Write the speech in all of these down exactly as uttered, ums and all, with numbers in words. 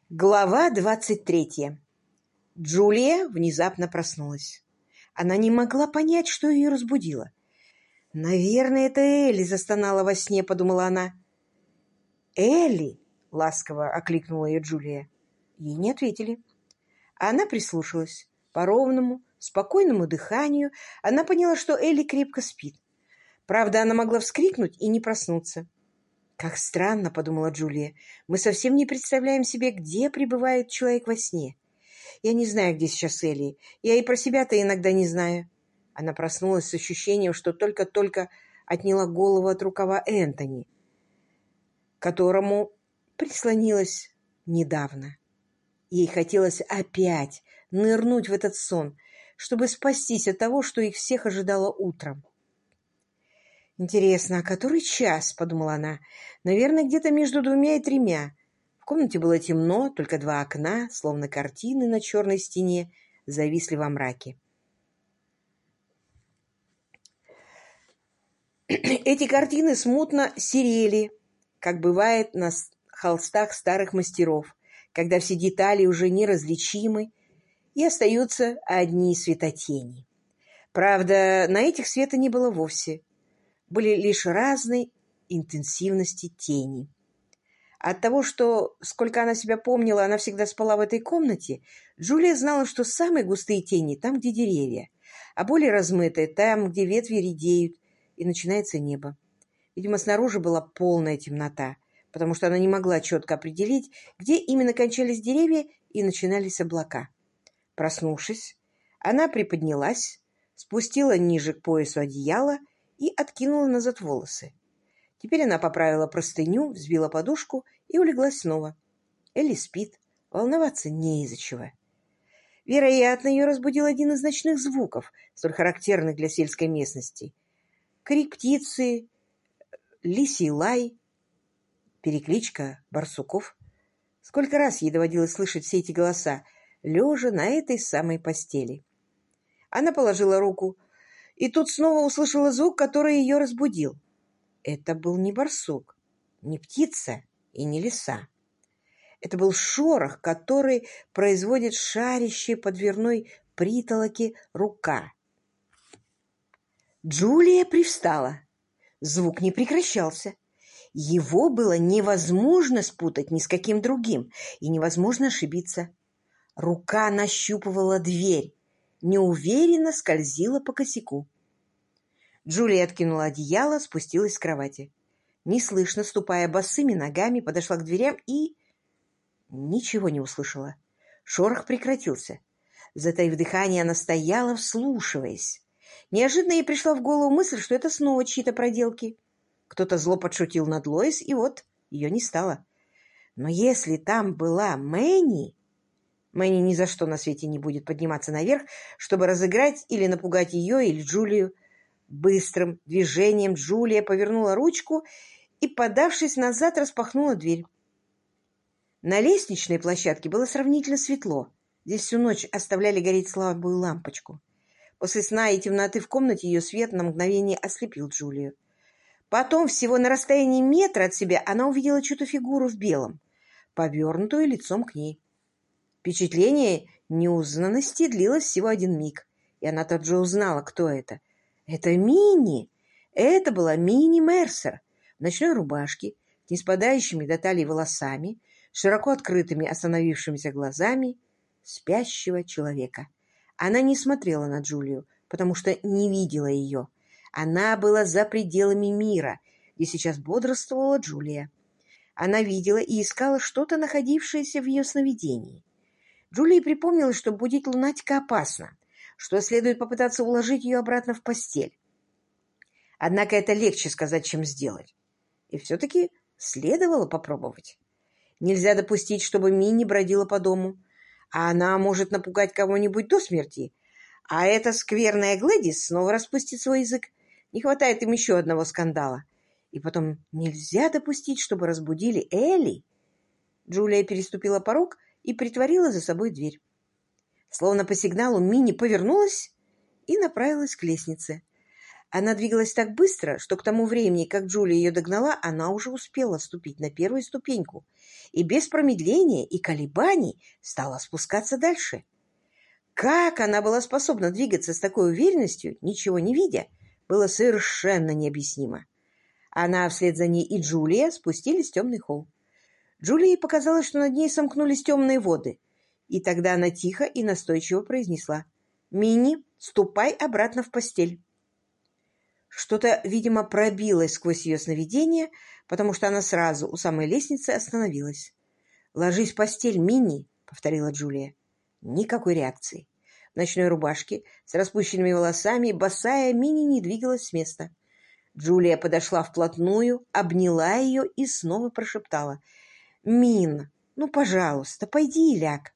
Глава двадцать третья. Джулия внезапно проснулась. Она не могла понять, что ее разбудило. «Наверное, это Элли застонала во сне», — подумала она. «Элли!» — ласково окликнула ее Джулия. Ей не ответили. Она прислушалась. По ровному, спокойному дыханию она поняла, что Элли крепко спит. Правда, она могла вскрикнуть и не проснуться. «Как странно», — подумала Джулия, — «мы совсем не представляем себе, где пребывает человек во сне. Я не знаю, где сейчас Элли. Я и про себя-то иногда не знаю». Она проснулась с ощущением, что только-только отняла голову от рукава Энтони, к которому прислонилась недавно. Ей хотелось опять нырнуть в этот сон, чтобы спастись от того, что их всех ожидало утром. «Интересно, а который час?» — подумала она. «Наверное, где-то между двумя и тремя». В комнате было темно, только два окна, словно картины на черной стене, зависли во мраке. Эти картины смутно серели, как бывает на холстах старых мастеров, когда все детали уже неразличимы и остаются одни светотени. Правда, на этих света не было вовсе. Были лишь разной интенсивности тени. От того, что, сколько она себя помнила, она всегда спала в этой комнате, Джулия знала, что самые густые тени там, где деревья, а более размытые там, где ветви редеют, и начинается небо. Видимо, снаружи была полная темнота, потому что она не могла четко определить, где именно кончались деревья и начинались облака. Проснувшись, она приподнялась, спустила ниже к поясу одеяло и откинула назад волосы. Теперь она поправила простыню, взбила подушку и улеглась снова. Элли спит, волноваться не из-за чего. Вероятно, ее разбудил один из ночных звуков, столь характерных для сельской местности. Крик птицы, лисий лай, перекличка барсуков. Сколько раз ей доводилось слышать все эти голоса, лежа на этой самой постели. Она положила руку, и тут снова услышала звук, который ее разбудил. Это был не барсук, не птица и не лиса. Это был шорох, который производит шарящая по дверной притолоке рука. Джулия привстала. Звук не прекращался. Его было невозможно спутать ни с каким другим, и невозможно ошибиться. Рука нащупывала дверь, неуверенно скользила по косяку. Джулия откинула одеяло, спустилась с кровати. Неслышно, ступая босыми ногами, подошла к дверям и... ничего не услышала. Шорох прекратился. Затаив дыхание, она стояла, вслушиваясь. Неожиданно ей пришла в голову мысль, что это снова чьи-то проделки. Кто-то зло подшутил над Лоис, и вот ее не стало. Но если там была Мэнни... Мэнни ни за что на свете не будет подниматься наверх, чтобы разыграть или напугать ее или Джулию. Быстрым движением Джулия повернула ручку и, подавшись назад, распахнула дверь. На лестничной площадке было сравнительно светло. Здесь всю ночь оставляли гореть слабую лампочку. После сна и темноты в комнате ее свет на мгновение ослепил Джулию. Потом, всего на расстоянии метра от себя, она увидела чью-то фигуру в белом, повернутую лицом к ней. Впечатление неузнанности длилось всего один миг, и она тут же узнала, кто это. Это Минни! Это была Минни Мерсер в ночной рубашке, не спадающими до талии волосами, широко открытыми остановившимися глазами спящего человека. Она не смотрела на Джулию, потому что не видела ее. Она была за пределами мира, где сейчас бодрствовала Джулия. Она видела и искала что-то, находившееся в ее сновидении. Джулии припомнилось, что будить лунатика опасно, что следует попытаться уложить ее обратно в постель. Однако это легче сказать, чем сделать. И все-таки следовало попробовать. Нельзя допустить, чтобы Минни бродила по дому, а она может напугать кого-нибудь до смерти, а эта скверная Глэдис снова распустит свой язык. Не хватает им еще одного скандала. И потом нельзя допустить, чтобы разбудили Элли. Джулия переступила порог и притворила за собой дверь. Словно по сигналу Минни повернулась и направилась к лестнице. Она двигалась так быстро, что к тому времени, как Джулия ее догнала, она уже успела ступить на первую ступеньку и без промедления и колебаний стала спускаться дальше. Как она была способна двигаться с такой уверенностью, ничего не видя, было совершенно необъяснимо. Она вслед за ней и Джулия спустились в темный холл. Джулии показалось, что над ней сомкнулись темные воды, и тогда она тихо и настойчиво произнесла: «Минни, ступай обратно в постель». Что-то, видимо, пробилось сквозь ее сновидение, потому что она сразу у самой лестницы остановилась. «Ложись в постель, Минни», — повторила Джулия. Никакой реакции. В ночной рубашке, с распущенными волосами, босая, Минни не двигалась с места. Джулия подошла вплотную, обняла ее и снова прошептала: «Мин, ну, пожалуйста, пойди и ляг».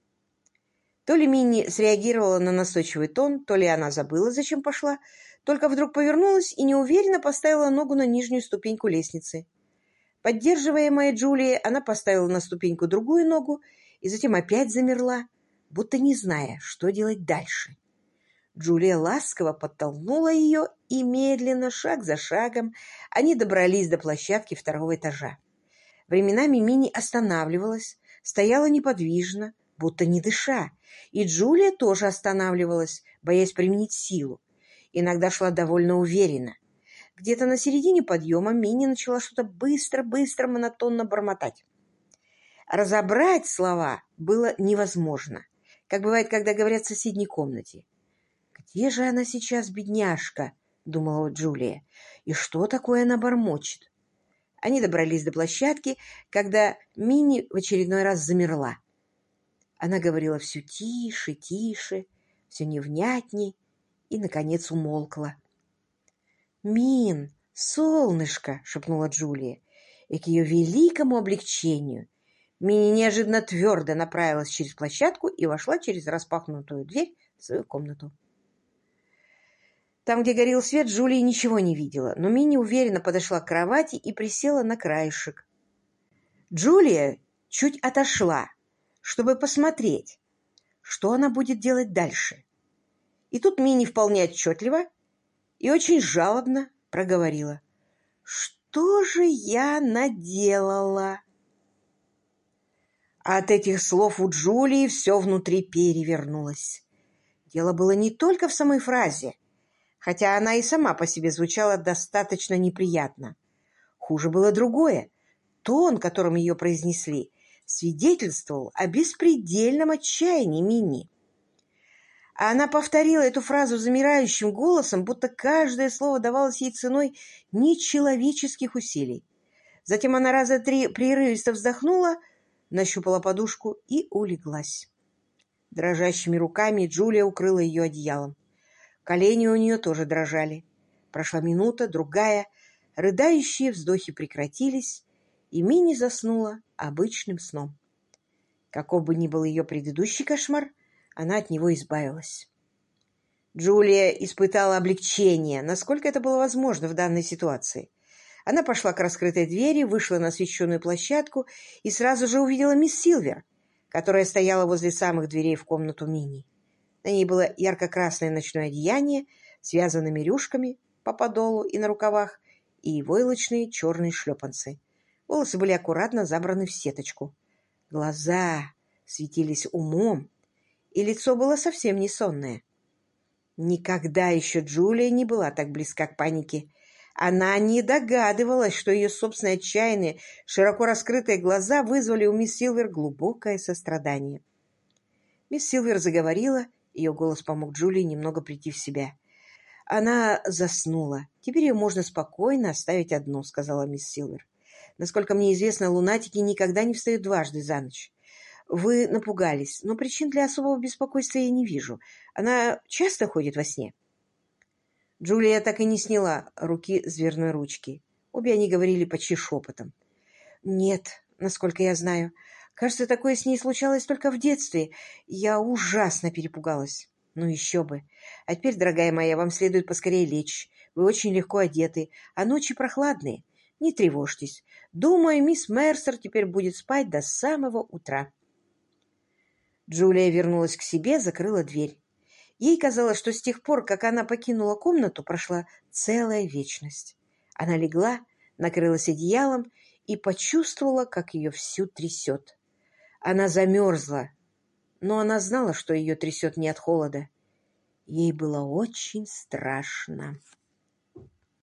То ли Минни среагировала на настойчивый тон, то ли она забыла, зачем пошла, только вдруг повернулась и неуверенно поставила ногу на нижнюю ступеньку лестницы. Поддерживаемая Джулией, она поставила на ступеньку другую ногу и затем опять замерла, будто не зная, что делать дальше. Джулия ласково подтолкнула ее, и медленно, шаг за шагом, они добрались до площадки второго этажа. Временами Минни останавливалась, стояла неподвижно, будто не дыша, и Джулия тоже останавливалась, боясь применить силу. Иногда шла довольно уверенно. Где-то на середине подъема Минни начала что-то быстро-быстро монотонно бормотать. Разобрать слова было невозможно, как бывает, когда говорят в соседней комнате. «Где же она сейчас, бедняжка?» — думала Джулия. «И что такое она бормочет?» Они добрались до площадки, когда Минни в очередной раз замерла. Она говорила все тише, тише, все невнятней и, наконец, умолкла. «Мин, солнышко!» — шепнула Джулия. И к ее великому облегчению Минни неожиданно твердо направилась через площадку и вошла через распахнутую дверь в свою комнату. Там, где горел свет, Джулия ничего не видела, но Минни уверенно подошла к кровати и присела на краешек. Джулия чуть отошла, чтобы посмотреть, что она будет делать дальше. И тут Минни вполне отчетливо и очень жалобно проговорила: «Что же я наделала?» От этих слов у Джулии все внутри перевернулось. Дело было не только в самой фразе, хотя она и сама по себе звучала достаточно неприятно. Хуже было другое. Тон, которым ее произнесли, свидетельствовал о беспредельном отчаянии Минни. А она повторила эту фразу замирающим голосом, будто каждое слово давалось ей ценой нечеловеческих усилий. Затем она раза три прерывисто вздохнула, нащупала подушку и улеглась. Дрожащими руками Джулия укрыла ее одеялом. Колени у нее тоже дрожали. Прошла минута, другая. Рыдающие вздохи прекратились, и Минни заснула обычным сном. Каков бы ни был ее предыдущий кошмар, она от него избавилась. Джулия испытала облегчение, насколько это было возможно в данной ситуации. Она пошла к раскрытой двери, вышла на освещенную площадку и сразу же увидела мисс Силвер, которая стояла возле самых дверей в комнату Минни. На ней было ярко-красное ночное одеяние с вязаными рюшками по подолу и на рукавах и войлочные черные шлепанцы. Волосы были аккуратно забраны в сеточку. Глаза светились умом, и лицо было совсем не сонное. Никогда еще Джулия не была так близка к панике. Она не догадывалась, что ее собственные отчаянные, широко раскрытые глаза вызвали у мисс Силвер глубокое сострадание. Мисс Силвер заговорила, ее голос помог Джулии немного прийти в себя. Она заснула. «Теперь ее можно спокойно оставить одну», — сказала мисс Силвер. «Насколько мне известно, лунатики никогда не встают дважды за ночь. Вы напугались, но причин для особого беспокойства я не вижу. Она часто ходит во сне?» Джулия так и не сняла руки с дверной ручки. Обе они говорили почти шепотом. «Нет, насколько я знаю. Кажется, такое с ней случалось только в детстве. Я ужасно перепугалась». «Ну еще бы. А теперь, дорогая моя, вам следует поскорее лечь. Вы очень легко одеты, а ночи прохладные. Не тревожьтесь. Думаю, мисс Мерсер теперь будет спать до самого утра». Джулия вернулась к себе, закрыла дверь. Ей казалось, что с тех пор, как она покинула комнату, прошла целая вечность. Она легла, накрылась одеялом и почувствовала, как ее всю трясет. Она замерзла, но она знала, что ее трясет не от холода. Ей было очень страшно.